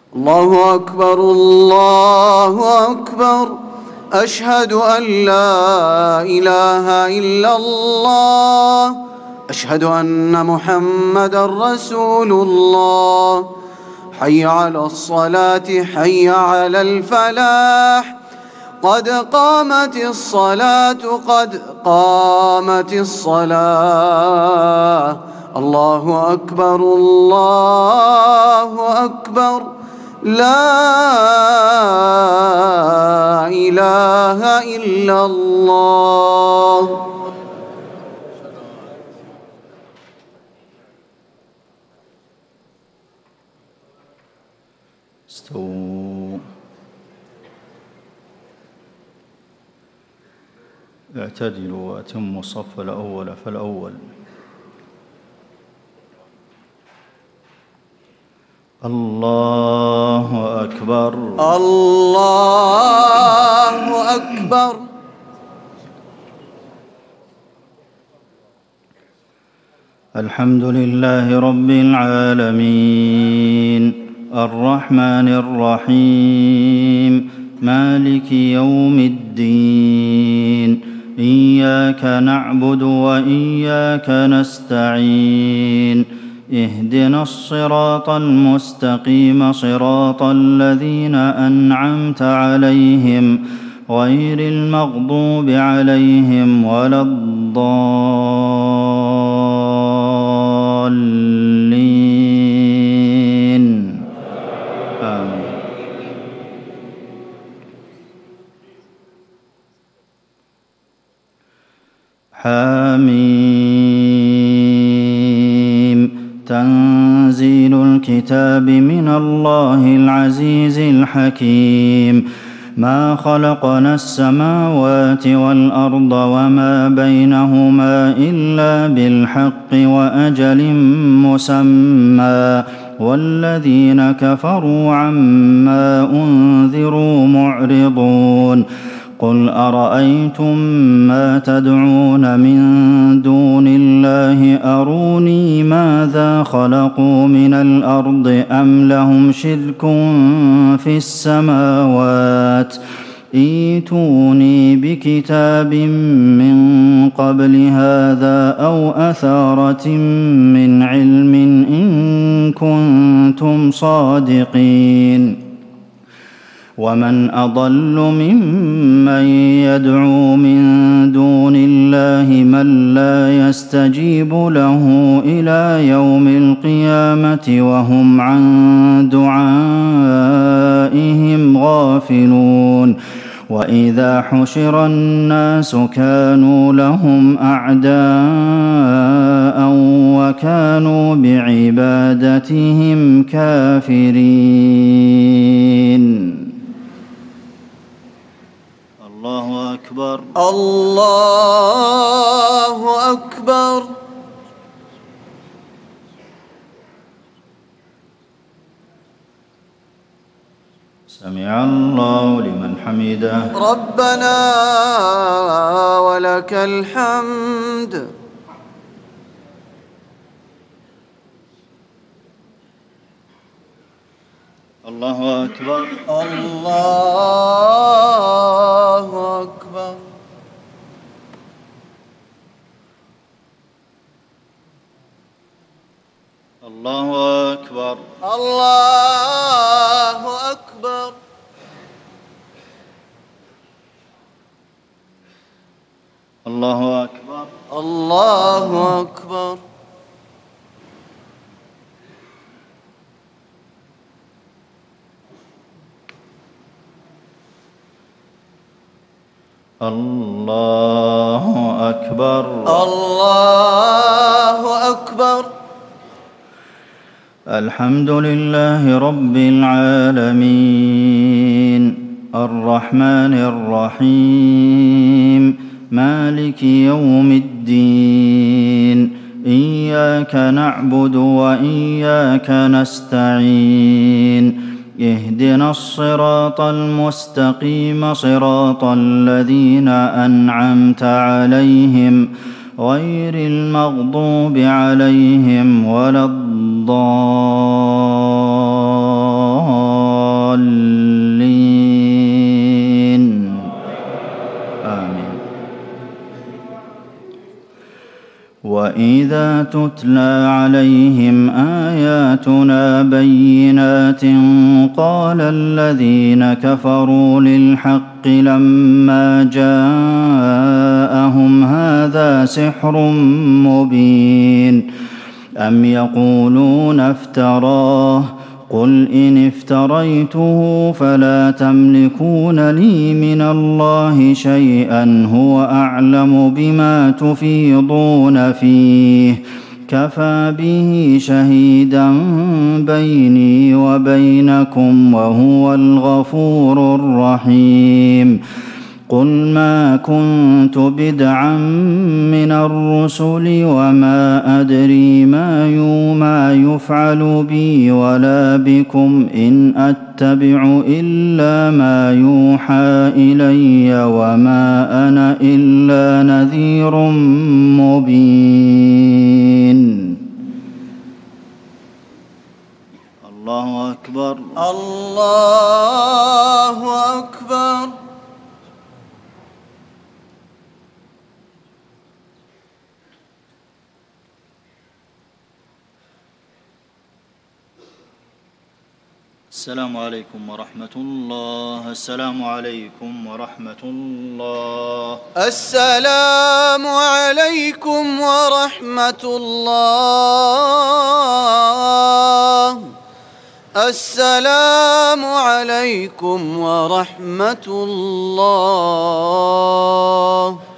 الله أكبر الله أكبر. أشهد أن لا إله إلا الله. أشهد أن محمدًا رسول الله. حي على الصلاة حي على الفلاح. قد قامت الصلاة قد قامت الصلاة. الله أكبر الله أكبر. لا إله إلا الله. استووا. اعتدلوا وأتموا الصف الأول فالأول. الله أكبر الله أكبر. الحمد لله رب العالمين الرحمن الرحيم مالك يوم الدين إياك نعبد وإياك نستعين اهدنا الصراط المستقيم صراط الذين أنعمت عليهم غير المغضوب عليهم ولا الضالين آمين. حميم تنزيل الكتاب من الله العزيز الحكيم ما خلقنا السماوات والأرض وما بينهما إلا بالحق وأجل مسمى والذين كفروا عما أنذروا معرضون قل أرأيتم ما تدعون من دون الله أروني ماذا خلقوا من الأرض أم لهم شرك في السماوات ائتوني بكتاب من قبل هذا أو أثارة من علم إن كنتم صادقين ومن أضل ممن يدعو من دون الله من لا يستجيب له إلى يوم القيامة وهم عن دعائهم غافلون وإذا حشر الناس كانوا لهم أعداء وكانوا بعبادتهم كافرين. الله أكبر الله أكبر. سمع الله لمن حمده ربنا ولك الحمد. الله أكبر الله أكبر. الله أكبر الله أكبر. الله أكبر الله أكبر. الله أكبر الله أكبر. الحمد لله رب العالمين الرحمن الرحيم مالك يوم الدين إياك نعبد وإياك نستعين اهدنا الصراط المستقيم صراط الذين أنعمت عليهم غير المغضوب عليهم ولا الضالين وإذا تتلى عليهم آياتنا بينات قال الذين كفروا للحق لما جاءهم هذا سحر مبين أم يقولون افتراه قل إن افتريته فلا تملكون لي من الله شيئا هو أعلم بما تفيضون فيه كفى به شهيدا بيني وبينكم وهو الغفور الرحيم قل ما كنت بدعا من الرسل وما أدري ما يومى يفعل بي ولا بكم إن أتبع إلا ما يوحى إلي وما أنا إلا نذير مبين. الله أكبر. الله أكبر. السلام عليكم ورحمة الله. السلام عليكم ورحمة الله. السلام عليكم ورحمة الله. السلام عليكم ورحمة الله.